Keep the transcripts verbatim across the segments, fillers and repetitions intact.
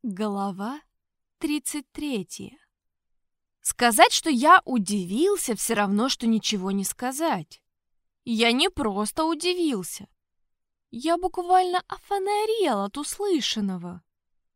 Глава тридцать третья. Сказать, что я удивился, все равно, что ничего не сказать. Я не просто удивился. Я буквально офонарел от услышанного.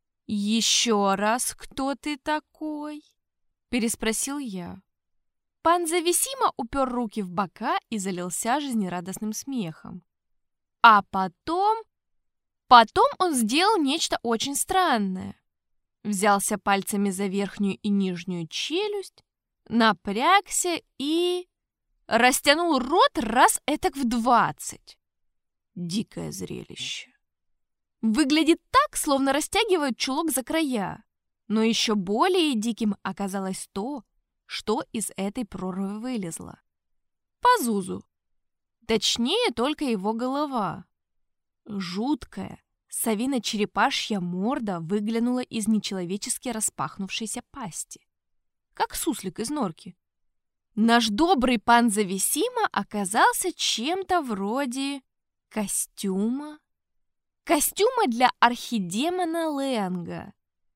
«Еще раз, кто ты такой?» — переспросил я. Пан Зависимо упер руки в бока и залился жизнерадостным смехом. А потом... Потом он сделал нечто очень странное. Взялся пальцами за верхнюю и нижнюю челюсть, напрягся и... растянул рот раз этак в двадцать. Дикое зрелище. Выглядит так, словно растягивают чулок за края. Но еще более диким оказалось то, что из этой прорвы вылезло. Пазузу. Точнее, только его голова. Жуткая, совино-черепашья морда выглянула из нечеловечески распахнувшейся пасти. Как суслик из норки. Наш добрый пан Зависимо оказался чем-то вроде костюма. Костюма для архидемона Ленга.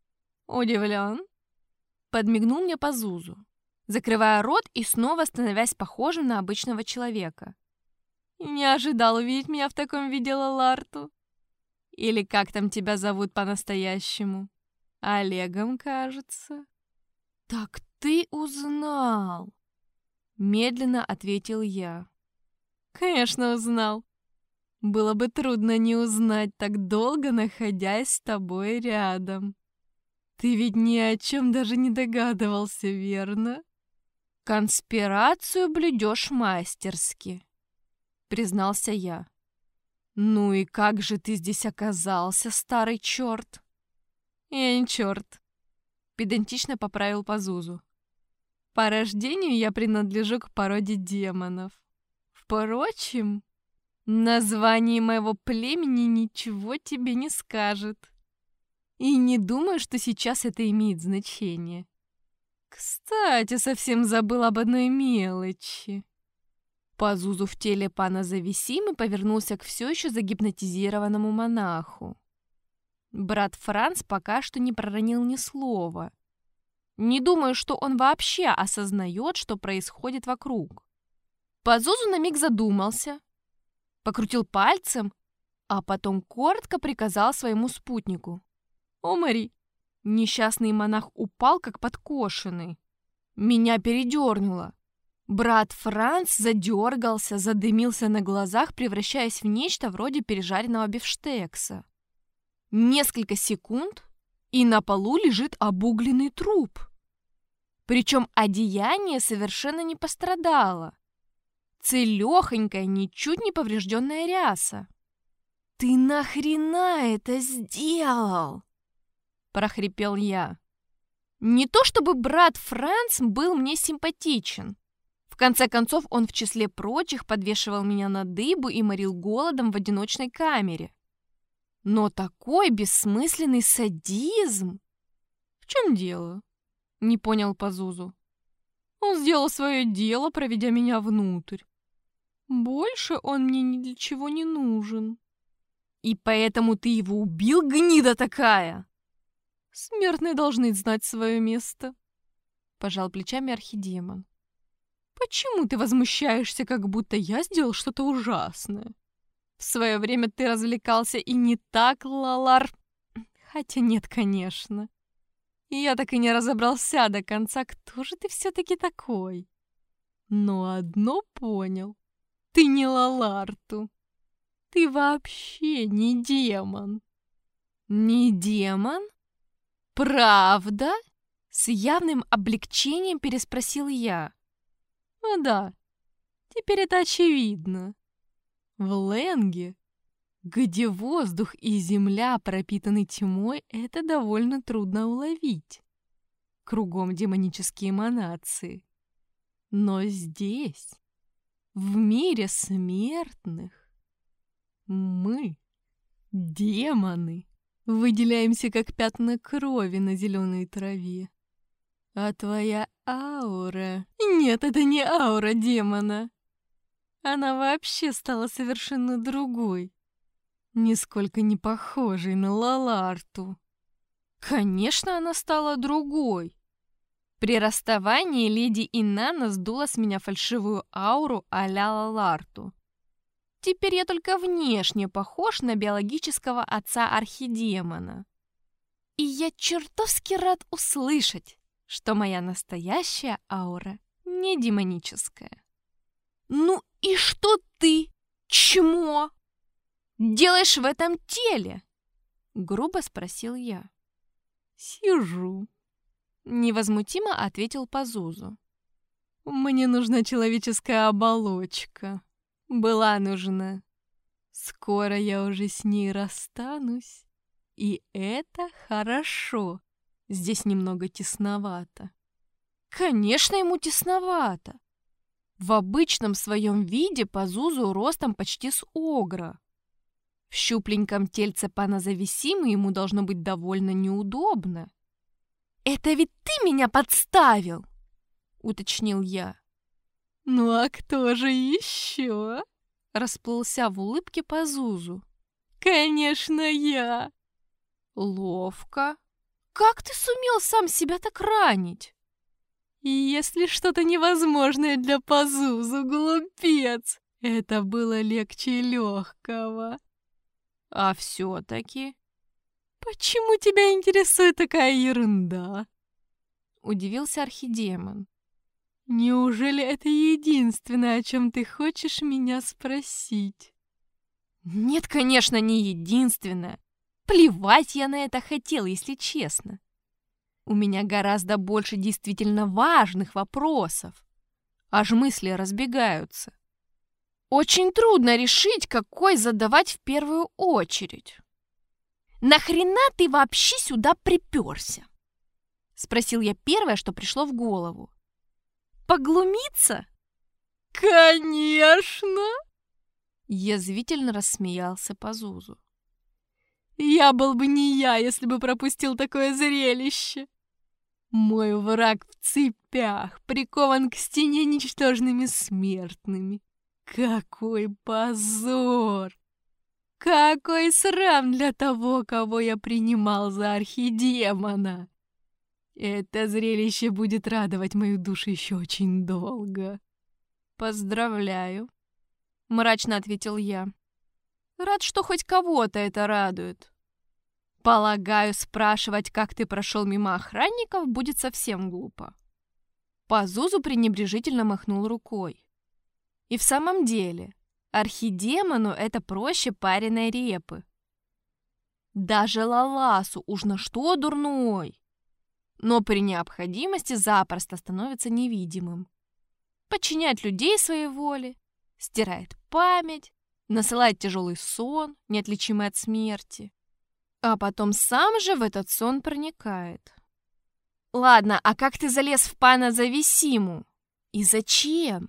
Удивлен? Подмигнул мне Пазузу, закрывая рот и снова становясь похожим на обычного человека. Не ожидал увидеть меня в таком виде, Лаларту. Или как там тебя зовут по-настоящему? Олегом, кажется. Так ты узнал? Медленно ответил я. Конечно, узнал. Было бы трудно не узнать, так долго находясь с тобой рядом. Ты ведь ни о чем даже не догадывался, верно? Конспирацию блюдешь мастерски, признался я. Ну и как же ты здесь оказался, старый черт? Я не черт, педантично поправил Пазузу. По рождению я принадлежу к породе демонов. Впрочем, название моего племени ничего тебе не скажет. И не думаю, что сейчас это имеет значение. Кстати, совсем забыл об одной мелочи. Пазузу в теле пана Зависимо повернулся к все еще загипнотизированному монаху. Брат Франц пока что не проронил ни слова. Не думаю, что он вообще осознает, что происходит вокруг. Пазузу на миг задумался, покрутил пальцем, а потом коротко приказал своему спутнику: «Умри!» Несчастный монах упал, как подкошенный. Меня передернуло. Брат Франц задергался, задымился на глазах, превращаясь в нечто вроде пережаренного бифштекса. Несколько секунд, и на полу лежит обугленный труп. Причем одеяние совершенно не пострадало. Целехонькая, ничуть не поврежденная ряса. «Ты нахрена это сделал?» — прохрипел я. Не то чтобы брат Франц был мне симпатичен. В конце концов, он в числе прочих подвешивал меня на дыбу и морил голодом в одиночной камере. Но такой бессмысленный садизм... В чем дело? Не понял Пазузу. Он сделал свое дело, проведя меня внутрь. Больше он мне ни для чего не нужен. И поэтому ты его убил, гнида такая? Смертные должны знать свое место. Пожал плечами архидемон. Почему ты возмущаешься, как будто я сделал что-то ужасное? В свое время ты развлекался и не так, Лалар. Хотя нет, конечно. Я так и не разобрался до конца, кто же ты все-таки такой. Но одно понял. Ты не Лаларту. Ты вообще не демон. Не демон? Правда? С явным облегчением переспросил я. Ну да, теперь это очевидно. В Ленге, где воздух и земля пропитаны тьмой, это довольно трудно уловить. Кругом демонические эманации. Но здесь, в мире смертных, мы, демоны, выделяемся как пятна крови на зеленой траве. А твоя аура... Нет, это не аура демона. Она вообще стала совершенно другой. Нисколько не похожей на Лаларту. Конечно, она стала другой. При расставании леди Инанна сдула с меня фальшивую ауру а-ля Лаларту. Теперь я только внешне похож на биологического отца архидемона. И я чертовски рад услышать, что моя настоящая аура не демоническая. «Ну и что ты, чмо, делаешь в этом теле?» — грубо спросил я. «Сижу», — невозмутимо ответил Пазузу. «Мне нужна человеческая оболочка. Была нужна. Скоро я уже с ней расстанусь. И это хорошо. Здесь немного тесновато». Конечно, ему тесновато. В обычном своем виде Пазузу ростом почти с огра. В щупленьком тельце панозависимы ему должно быть довольно неудобно. «Это ведь ты меня подставил!» — уточнил я. «Ну а кто же еще?» — расплылся в улыбке Пазузу. «Конечно, я!» «Ловко! Как ты сумел сам себя так ранить?» «Если что-то невозможное для Пазузу, глупец, это было легче легкого». «А все-таки?» «Почему тебя интересует такая ерунда?» — удивился архидемон. «Неужели это единственное, о чем ты хочешь меня спросить?» «Нет, конечно, не единственное. Плевать я на это хотел, если честно. У меня гораздо больше действительно важных вопросов. Аж мысли разбегаются. Очень трудно решить, какой задавать в первую очередь. «Нахрена ты вообще сюда приперся?» — спросил я первое, что пришло в голову. «Поглумиться?» «Конечно!» — язвительно рассмеялся Пазузу. «Я был бы не я, если бы пропустил такое зрелище. Мой враг в цепях, прикован к стене ничтожными смертными. Какой позор! Какой срам для того, кого я принимал за архидемона! Это зрелище будет радовать мою душу еще очень долго». «Поздравляю», — мрачно ответил я. «Рад, что хоть кого-то это радует. Полагаю, спрашивать, как ты прошел мимо охранников, будет совсем глупо». Пазузу пренебрежительно махнул рукой. И в самом деле, архидемону это проще пареной репы. Даже Лаласу уж на что дурной, но при необходимости запросто становится невидимым. Подчиняет людей своей воле, стирает память, насылает тяжелый сон, неотличимый от смерти, а потом сам же в этот сон проникает. «Ладно, а как ты залез в панозависиму? И зачем?»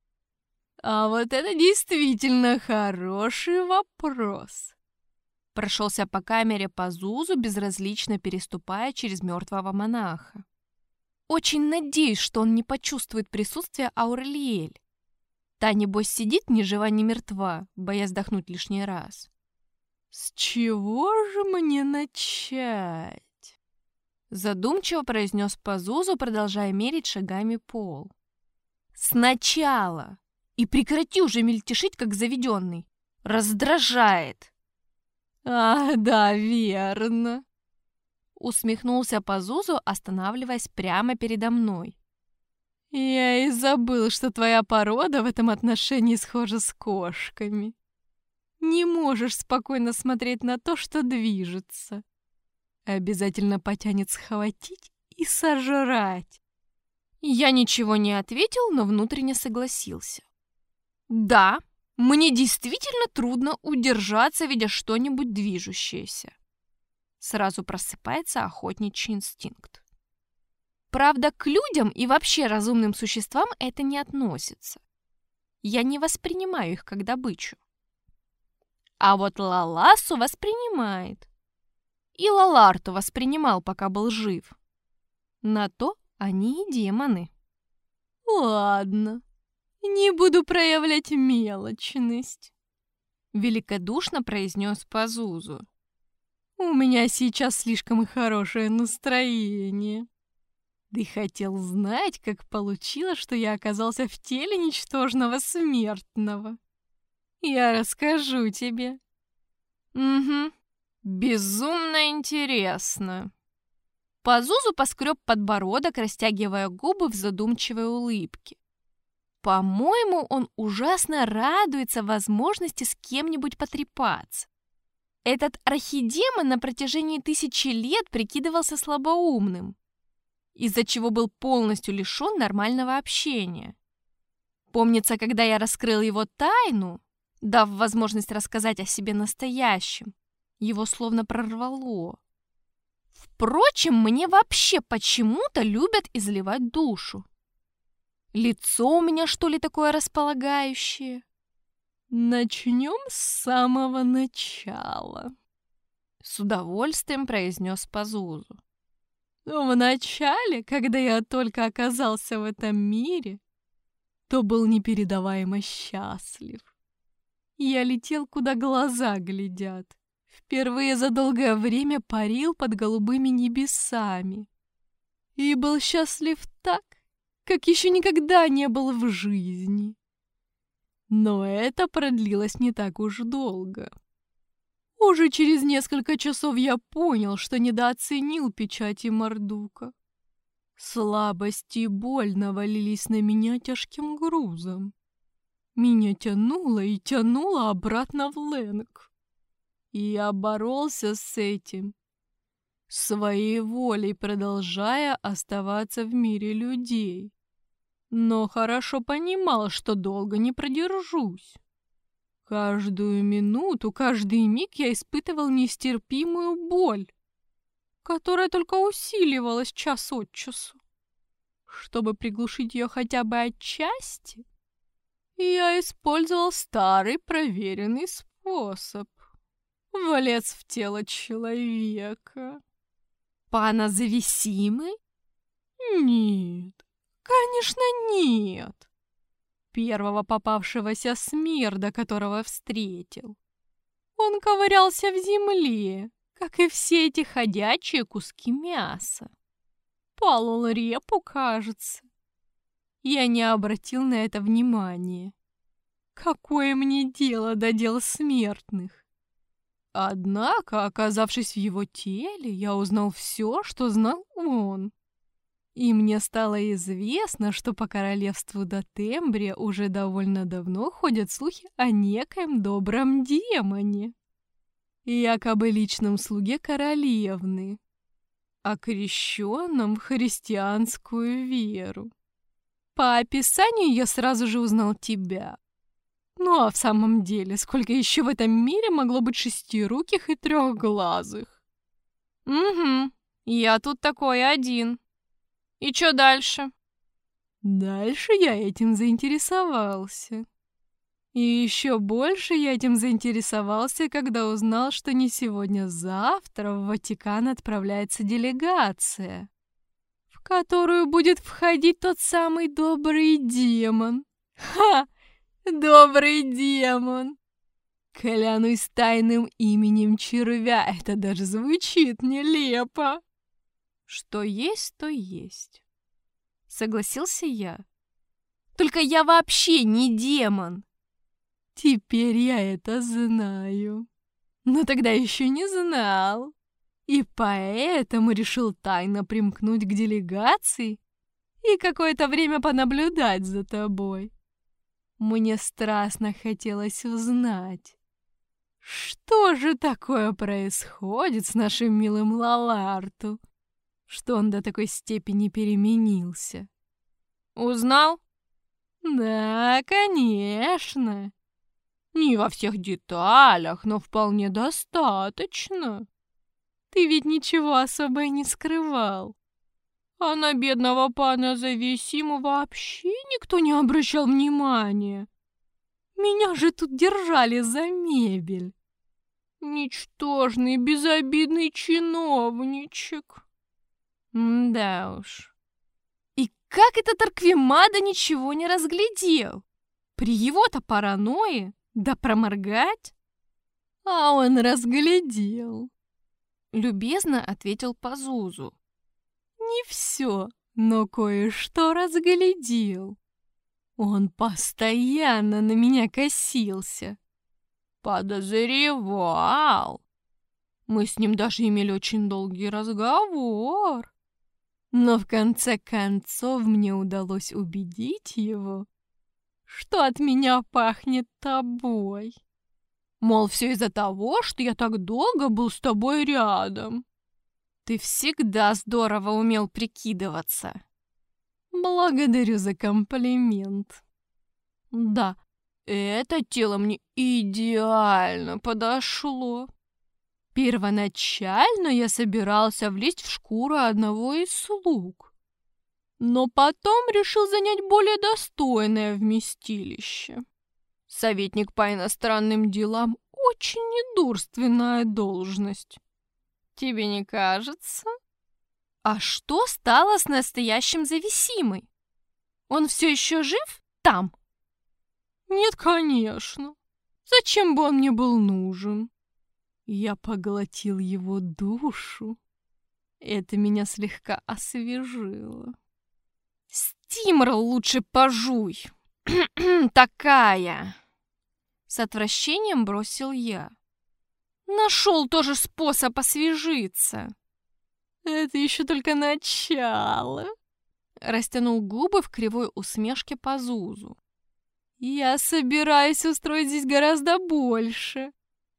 «А вот это действительно хороший вопрос!» Прошелся по камере Пазузу, безразлично переступая через мертвого монаха. «Очень надеюсь, что он не почувствует присутствие Аурелиэль. Та, небось, сидит ни жива, ни мертва, боясь вдохнуть лишний раз». «С чего же мне начать?» Задумчиво произнес Пазузу, продолжая мерить шагами пол. «Сначала! И прекрати уже мельтешить, как заведенный! Раздражает!» «А, да, верно!» Усмехнулся Пазузу, останавливаясь прямо передо мной. «Я и забыл, что твоя порода в этом отношении схожа с кошками. Не можешь спокойно смотреть на то, что движется. Обязательно потянет схватить и сожрать». Я ничего не ответил, но внутренне согласился. «Да, мне действительно трудно удержаться, видя что-нибудь движущееся». Сразу просыпается охотничий инстинкт. Правда, к людям и вообще разумным существам это не относится. Я не воспринимаю их как добычу. А вот Лаласу воспринимает. И Лаларту воспринимал, пока был жив. На то они и демоны. «Ладно, не буду проявлять мелочность», — великодушно произнес Пазузу. У меня сейчас слишком хорошее настроение. Ты хотел знать, как получилось, что я оказался в теле ничтожного смертного? Я расскажу тебе. Угу. Безумно интересно. Пазузу поскреб подбородок, растягивая губы в задумчивой улыбке. По-моему, он ужасно радуется возможности с кем-нибудь потрепаться. Этот архидемон на протяжении тысячи лет прикидывался слабоумным, из-за чего был полностью лишен нормального общения. Помнится, когда я раскрыл его тайну, дав возможность рассказать о себе настоящем, его словно прорвало. Впрочем, мне вообще почему-то любят изливать душу. Лицо у меня, что ли, такое располагающее? Начнем с самого начала. С удовольствием произнес Пазузу. Вначале, когда я только оказался в этом мире, то был непередаваемо счастлив. Я летел, куда глаза глядят. Впервые за долгое время парил под голубыми небесами. И был счастлив так, как еще никогда не был в жизни. Но это продлилось не так уж долго. Уже через несколько часов я понял, что недооценил печати Мардука. Слабость и боль навалились на меня тяжким грузом. Меня тянуло и тянуло обратно в Лэнг. И я боролся с этим, своей волей продолжая оставаться в мире людей. Но хорошо понимал, что долго не продержусь. Каждую минуту, каждый миг я испытывал нестерпимую боль, которая только усиливалась час от часу. Чтобы приглушить ее хотя бы отчасти, я использовал старый проверенный способ. Влез в тело человека. Панозависимый? Нет, конечно, нет. Первого попавшегося смерда, которого встретил. Он ковырялся в земле, как и все эти ходячие куски мяса. Полол репу, кажется. Я не обратил на это внимания. Какое мне дело до дел смертных? Однако, оказавшись в его теле, я узнал все, что знал он. И мне стало известно, что по королевству Дотембрия уже довольно давно ходят слухи о некоем добром демоне, якобы личном слуге королевны, окрещенном в христианскую веру. По описанию я сразу же узнал тебя. Ну а в самом деле, сколько еще в этом мире могло быть шестируких и трехглазых? Угу, я тут такой один. И что дальше? Дальше я этим заинтересовался. И еще больше я этим заинтересовался, когда узнал, что не сегодня-завтра в Ватикан отправляется делегация, в которую будет входить тот самый добрый демон. Ха! Добрый демон! Клянусь тайным именем червя, это даже звучит нелепо. Что есть, то есть. Согласился я. Только я вообще не демон. Теперь я это знаю. Но тогда еще не знал. И поэтому решил тайно примкнуть к делегации и какое-то время понаблюдать за тобой. Мне страстно хотелось узнать, что же такое происходит с нашим милым Лаларту, что он до такой степени переменился. Узнал? Да, конечно. Не во всех деталях, но вполне достаточно. Ты ведь ничего особо и не скрывал. А на бедного пана Зависиму вообще никто не обращал внимания. Меня же тут держали за мебель. Ничтожный, безобидный чиновничек. Да уж. И как этот Арквимада ничего не разглядел? При его-то паранойи, да проморгать? А он разглядел. любезно ответил Пазузу. Не все, но кое-что разглядел. Он постоянно на меня косился. Подозревал. Мы с ним даже имели очень долгий разговор. Но в конце концов мне удалось убедить его, что от меня пахнет тобой. Мол, все из-за того, что я так долго был с тобой рядом. Ты всегда здорово умел прикидываться. Благодарю за комплимент. Да, это тело мне идеально подошло. Первоначально я собирался влезть в шкуру одного из слуг, но потом решил занять более достойное вместилище. Советник по иностранным делам — очень недурственная должность. Тебе не кажется? А что стало с настоящим зависимой? Он все еще жив там? Нет, конечно. Зачем бы он мне был нужен? Я поглотил его душу. Это меня слегка освежило. Стимрл лучше пожуй. Такая. С отвращением бросил я. Нашел тоже способ освежиться. Это еще только начало. Растянул губы в кривой усмешке Пазузу. Я собираюсь устроить здесь гораздо больше.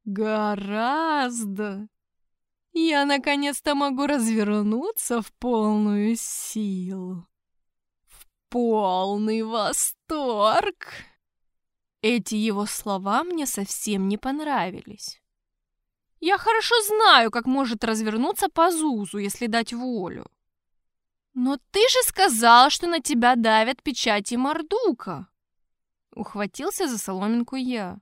Гораздо. Я наконец-то могу развернуться в полную силу. В полный восторг. Эти его слова мне совсем не понравились. Я хорошо знаю, как может развернуться Пазузу, если дать волю. Но ты же сказал, что на тебя давят печати Мардука. Ухватился за соломинку я.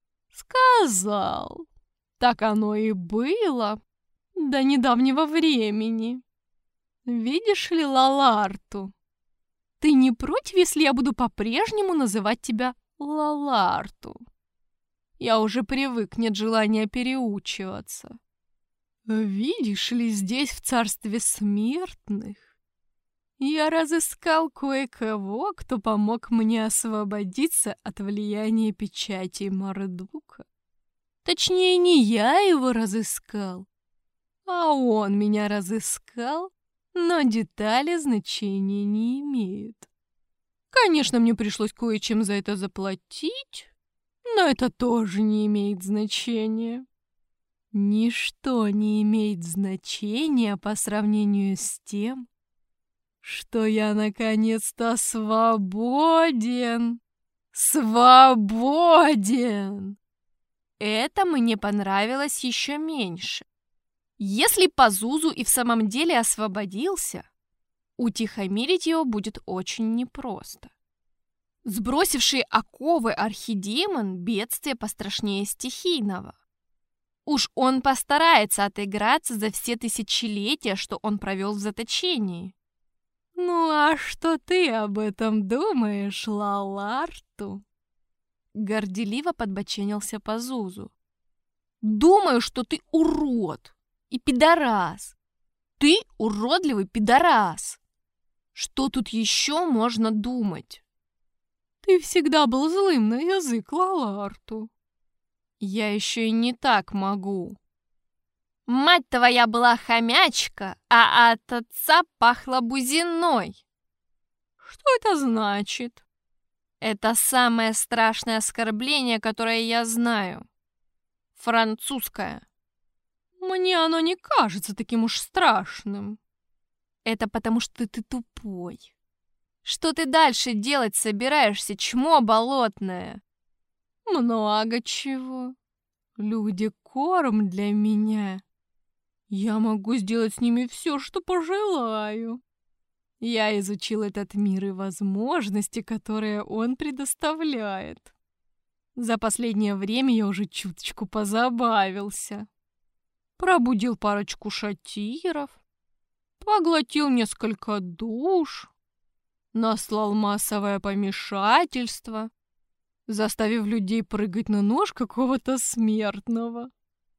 Сказал. Так оно и было до недавнего времени. Видишь ли, Лаларту, ты не против, если я буду по-прежнему называть тебя Лаларту? Я уже привык, нет желания переучиваться. Видишь ли, здесь, в царстве смертных, я разыскал кое-кого, кто помог мне освободиться от влияния печати Мардука. Точнее, не я его разыскал, а он меня разыскал, но детали значения не имеют. Конечно, мне пришлось кое-чем за это заплатить, но это тоже не имеет значения. Ничто не имеет значения по сравнению с тем, что я наконец-то свободен. Свободен! Это мне понравилось еще меньше. Если Пазузу и в самом деле освободился, утихомирить его будет очень непросто. Сбросивший оковы архидемон — бедствие пострашнее стихийного. Уж он постарается отыграться за все тысячелетия, что он провел в заточении. Ну а что ты об этом думаешь, Лаларту? Горделиво подбоченился Пазузу. Думаю, что ты урод и пидорас. Ты уродливый пидорас. Что тут еще можно думать? Ты всегда был злым на язык, Лаларту. Я еще и не так могу. Мать твоя была хомячка, а от отца пахла бузиной. Что это значит? Это самое страшное оскорбление, которое я знаю. Французское. Мне оно не кажется таким уж страшным. Это потому, что ты тупой. Что ты дальше делать собираешься, чмо болотное? Много чего. Люди — корм для меня. Я могу сделать с ними все, что пожелаю. Я изучил этот мир и возможности, которые он предоставляет. За последнее время я уже чуточку позабавился. Пробудил парочку шатиров, поглотил несколько душ, наслал массовое помешательство, заставив людей прыгать на нож какого-то смертного.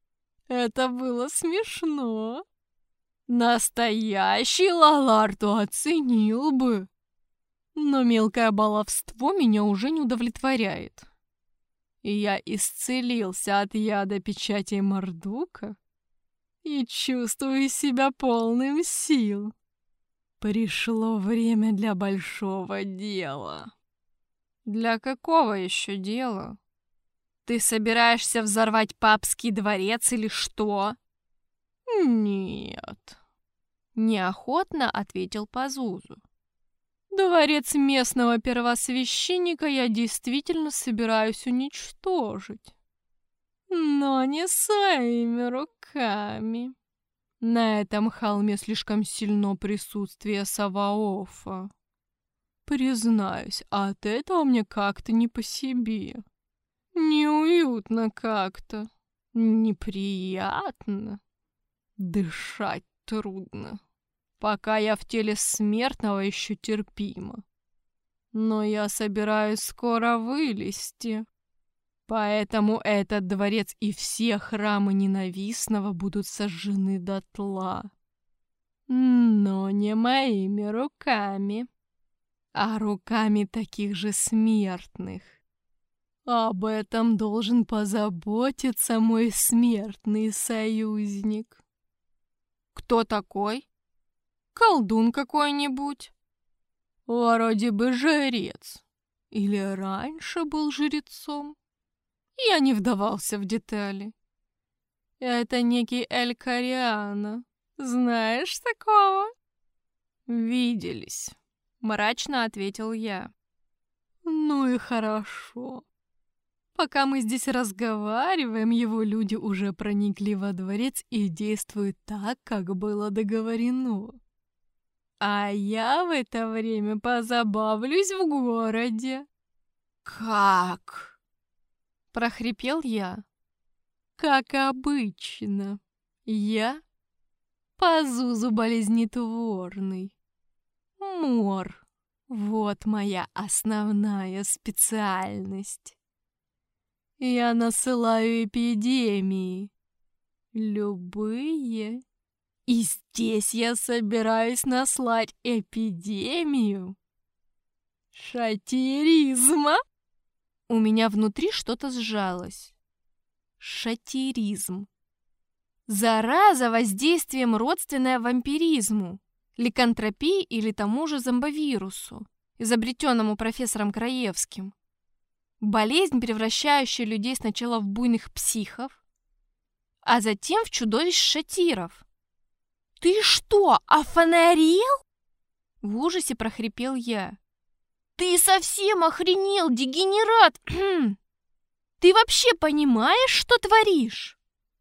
Это было смешно. Настоящий Лаларту оценил бы. Но мелкое баловство меня уже не удовлетворяет. И я исцелился от яда печати Мардука и чувствую себя полным сил. Пришло время для большого дела. Для какого еще дела? Ты собираешься взорвать папский дворец или что? Нет. Неохотно ответил Пазузу. Дворец местного первосвященника я действительно собираюсь уничтожить. Но не своими руками. На этом холме слишком сильно присутствие Саваофа. Признаюсь, от этого мне как-то не по себе. Неуютно как-то. Неприятно. Дышать трудно. Пока я в теле смертного еще терпимо. Но я собираюсь скоро вылезти. Поэтому этот дворец и все храмы ненавистного будут сожжены дотла. Но не моими руками, а руками таких же смертных. Об этом должен позаботиться мой смертный союзник. Кто такой? Колдун какой-нибудь? Вроде бы жрец. Или раньше был жрецом? Я не вдавался в детали. Это некий Эль-Кориана. Знаешь такого? Виделись, мрачно ответил я. Ну и хорошо. Пока мы здесь разговариваем, его люди уже проникли во дворец и действуют так, как было договорено. А я в это время позабавлюсь в городе. Как? Прохрипел я. Как обычно. Я Пазузу болезнетворный. Мор. Вот моя основная специальность. Я насылаю эпидемии. Любые. И здесь я собираюсь наслать эпидемию шатиризма. У меня внутри что-то сжалось. Шатиризм. Зараза воздействием родственная вампиризму, ликантропии или тому же зомбовирусу, изобретенному профессором Краевским. Болезнь, превращающая людей сначала в буйных психов, а затем в чудовищ-шатиров. «Ты что, офонарел?» В ужасе прохрипел я. «Ты совсем охренел, дегенерат! Ты вообще понимаешь, что творишь?»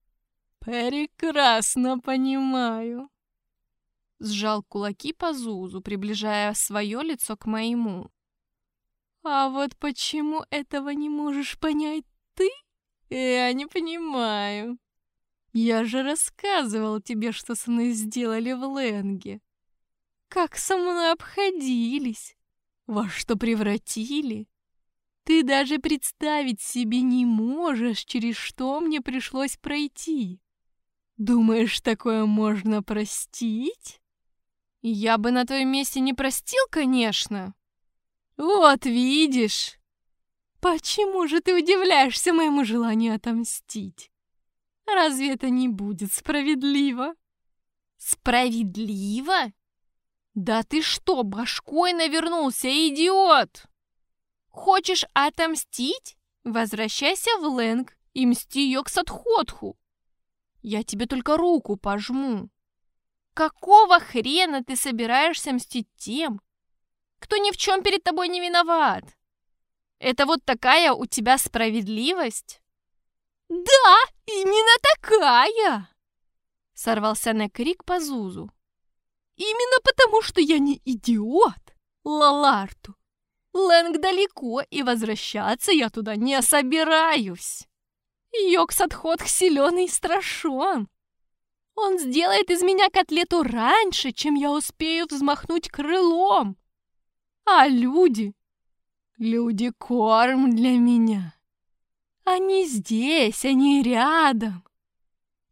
«Прекрасно понимаю», — сжал кулаки Пазузу, приближая свое лицо к моему. «А вот почему этого не можешь понять ты, я не понимаю. Я же рассказывал тебе, что со мной сделали в Ленге. Как со мной обходились, во что превратили. Ты даже представить себе не можешь, через что мне пришлось пройти. Думаешь, такое можно простить?» «Я бы на твоем месте не простил, конечно». «Вот видишь. Почему же ты удивляешься моему желанию отомстить? Разве это не будет справедливо?» «Справедливо? Да ты что, башкой навернулся, идиот! Хочешь отомстить? Возвращайся в Ленг и мсти Йоксатхотху. Я тебе только руку пожму. Какого хрена ты собираешься мстить тем, кто ни в чем перед тобой не виноват? Это вот такая у тебя справедливость?» «Да, именно такая!» Сорвался на крик Пазузу. «Именно потому, что я не идиот, Лаларту. Ленг далеко, и возвращаться я туда не собираюсь. Йоксатхотх силен и страшен. Он сделает из меня котлету раньше, чем я успею взмахнуть крылом. А люди... Люди — корм для меня. Они здесь, они рядом.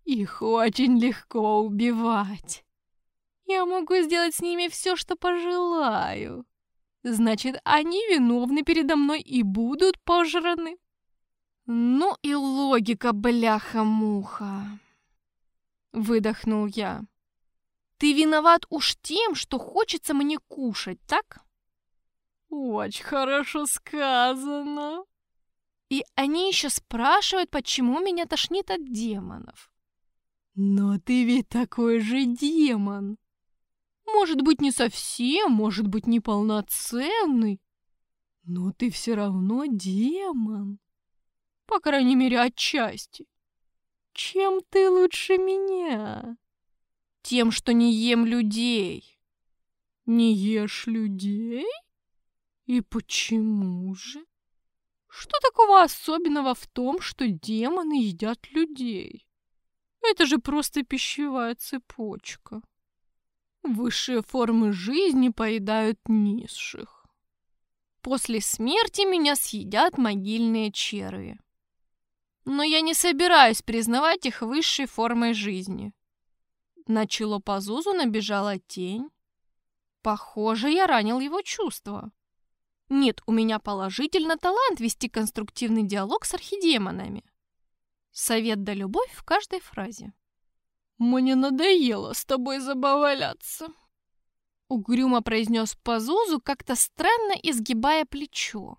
Их очень легко убивать. Я могу сделать с ними все, что пожелаю. Значит, они виновны передо мной и будут пожраны. Ну и логика, бляха-муха. Выдохнул я. Ты виноват уж тем, что хочется мне кушать, так? Очень хорошо сказано. И они еще спрашивают, почему меня тошнит от демонов. Но ты ведь такой же демон. Может быть, не совсем, может быть, неполноценный. Но ты все равно демон. По крайней мере, отчасти. Чем ты лучше меня? Тем, что не ем людей. Не ешь людей? И почему же? Что такого особенного в том, что демоны едят людей? Это же просто пищевая цепочка. Высшие формы жизни поедают низших. После смерти меня съедят могильные черви. Но я не собираюсь признавать их высшей формой жизни. На чело Пазузу набежала тень. Похоже, я ранил его чувства. Нет, у меня положительно талант вести конструктивный диалог с архидемонами. Совет да любовь в каждой фразе. «Мне надоело с тобой забавляться», — угрюмо произнес Пазузу, как-то странно изгибая плечо.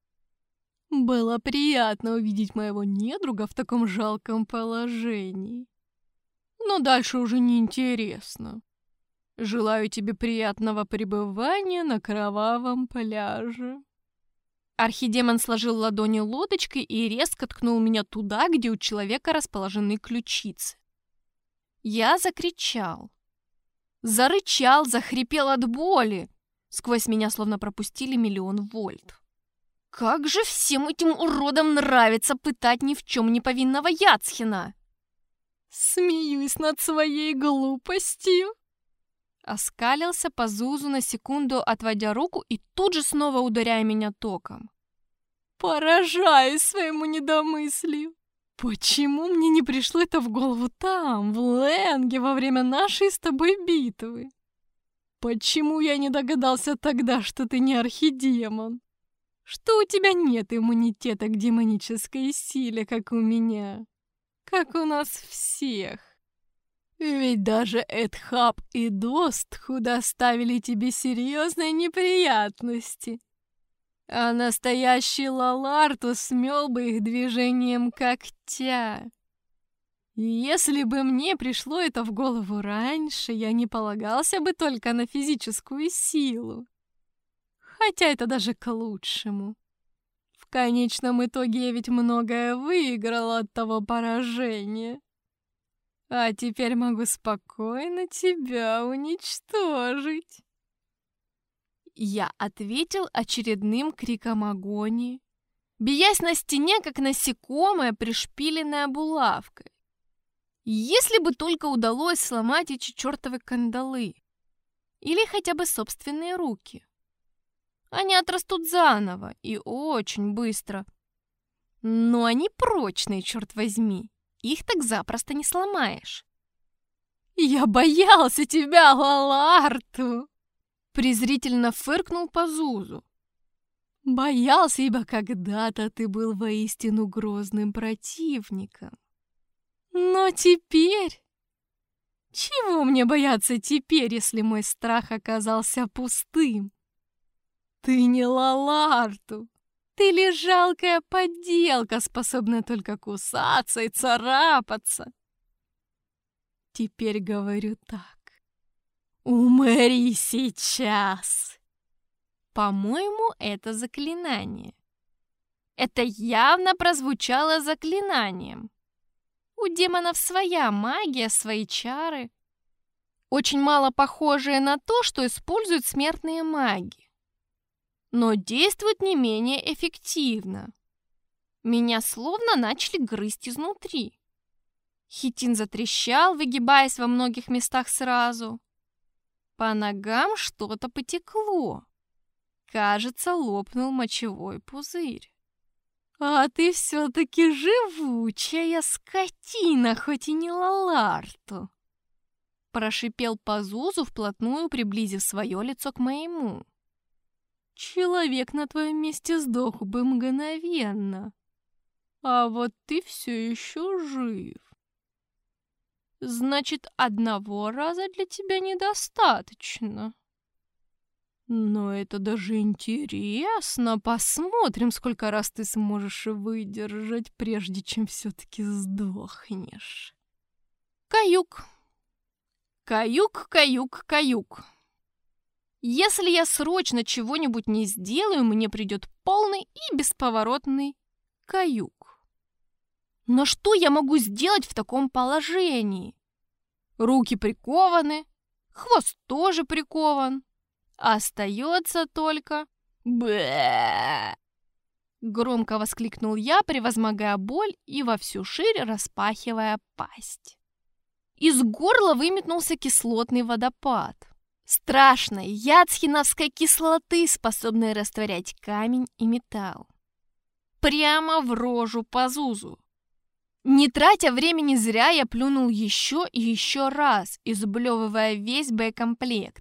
Было приятно увидеть моего недруга в таком жалком положении. Но дальше уже неинтересно. Желаю тебе приятного пребывания на кровавом пляже. Архидемон сложил ладони лодочкой и резко ткнул меня туда, где у человека расположены ключицы. Я закричал. Зарычал, захрипел от боли. Сквозь меня словно пропустили миллион вольт. Как же всем этим уродам нравится пытать ни в чем не повинного Яцхина! Смеюсь над своей глупостью. Оскалился Пазузу на секунду, отводя руку и тут же снова ударяя меня током. Поражаюсь своему недомыслию. Почему мне не пришло это в голову там, в Ленге, во время нашей с тобой битвы? Почему я не догадался тогда, что ты не архидемон? Что у тебя нет иммунитета к демонической силе, как у меня? Как у нас всех. Ведь даже Эдхаб и Достху доставили тебе серьезные неприятности. А настоящий Лаларту смел бы их движением когтя. И если бы мне пришло это в голову раньше, я не полагался бы только на физическую силу. Хотя это даже к лучшему. В конечном итоге я ведь многое выиграла от того поражения. А теперь могу спокойно тебя уничтожить. Я ответил очередным криком агонии, биясь на стене, как насекомое, пришпиленное булавкой. Если бы только удалось сломать эти чертовы кандалы. Или хотя бы собственные руки. Они отрастут заново и очень быстро. Но они прочные, черт возьми. Их так запросто не сломаешь. «Я боялся тебя, Лаларту!» Презрительно фыркнул Пазузу. «Боялся, ибо когда-то ты был воистину грозным противником. Но теперь... Чего мне бояться теперь, если мой страх оказался пустым? Ты не Лаларту. Ты лишь жалкая подделка, способная только кусаться и царапаться. Теперь говорю так. Умри сейчас. По-моему, это заклинание. Это явно прозвучало заклинанием. У демонов своя магия, свои чары. Очень мало похожие на то, что используют смертные маги. Но действует не менее эффективно. Меня словно начали грызть изнутри. Хитин затрещал, выгибаясь во многих местах сразу. По ногам что-то потекло. Кажется, лопнул мочевой пузырь. А ты все-таки живучая скотина, хоть и не Лаларту. Прошипел Пазузу, вплотную приблизив свое лицо к моему. Человек на твоем месте сдох бы мгновенно. А вот ты все еще жив. Значит, одного раза для тебя недостаточно. Но это даже интересно. Посмотрим, сколько раз ты сможешь выдержать, прежде чем все-таки сдохнешь. Каюк. Каюк, каюк, каюк. Если я срочно чего-нибудь не сделаю, мне придет полный и бесповоротный каюк. Но что я могу сделать в таком положении? Руки прикованы, хвост тоже прикован. Остается только... Бэ! Громко воскликнул я, превозмогая боль и во всю ширь распахивая пасть. Из горла выметнулся кислотный водопад. Страшной ядхиновской кислоты, способной растворять камень и металл. Прямо в рожу Пазузу. Не тратя времени зря, я плюнул еще и еще раз, изблевывая весь боекомплект.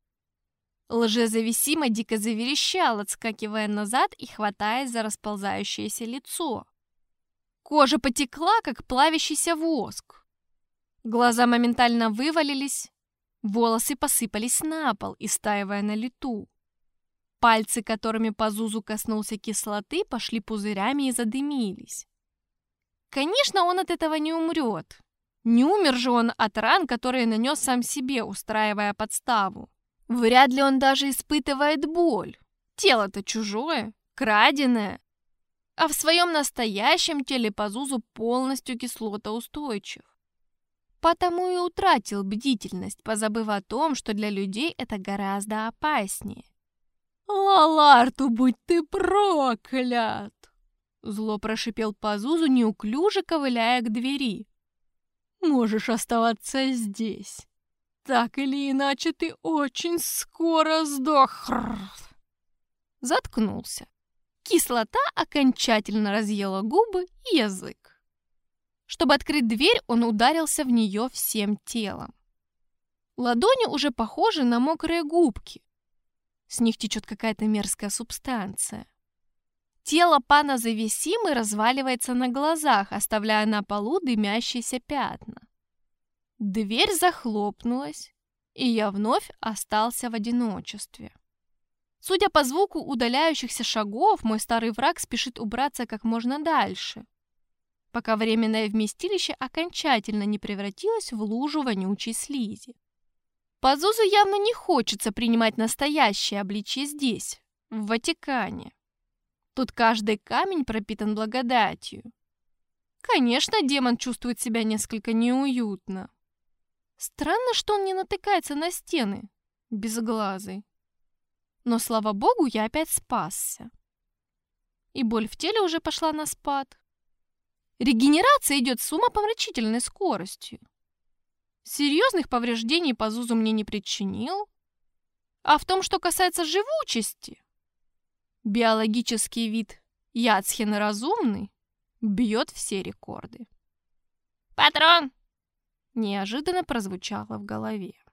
Лжезависимо дико заверещал, отскакивая назад и хватаясь за расползающееся лицо. Кожа потекла, как плавящийся воск. Глаза моментально вывалились, волосы посыпались на пол, истаивая на лету. Пальцы, которыми Пазузу коснулся кислоты, пошли пузырями и задымились. Конечно, он от этого не умрет. Не умер же он от ран, которые нанес сам себе, устраивая подставу. Вряд ли он даже испытывает боль. Тело-то чужое, краденое. А в своем настоящем теле Пазузу полностью кислотоустойчив. Потому и утратил бдительность, позабыв о том, что для людей это гораздо опаснее. «Лаларту, будь ты проклят!» Зло прошипел Пазузу, неуклюже ковыляя к двери. «Можешь оставаться здесь. Так или иначе ты очень скоро сдох...» Заткнулся. Кислота окончательно разъела губы и язык. Чтобы открыть дверь, он ударился в нее всем телом. Ладони уже похожи на мокрые губки. С них течет какая-то мерзкая субстанция. Тело пана Зависимы разваливается на глазах, оставляя на полу дымящиеся пятна. Дверь захлопнулась, и я вновь остался в одиночестве. Судя по звуку удаляющихся шагов, мой старый враг спешит убраться как можно дальше, пока временное вместилище окончательно не превратилось в лужу вонючей слизи. Пазузу явно не хочется принимать настоящее обличье здесь, в Ватикане. Тут каждый камень пропитан благодатью. Конечно, демон чувствует себя несколько неуютно. Странно, что он не натыкается на стены, безглазый. Но, слава богу, я опять спасся. И боль в теле уже пошла на спад. Регенерация идет с умопомрачительной скоростью. Серьезных повреждений Пазузу мне не причинил. А в том, что касается живучести, биологический вид Ядхина разумный бьет все рекорды. «Патрон!» неожиданно прозвучало в голове.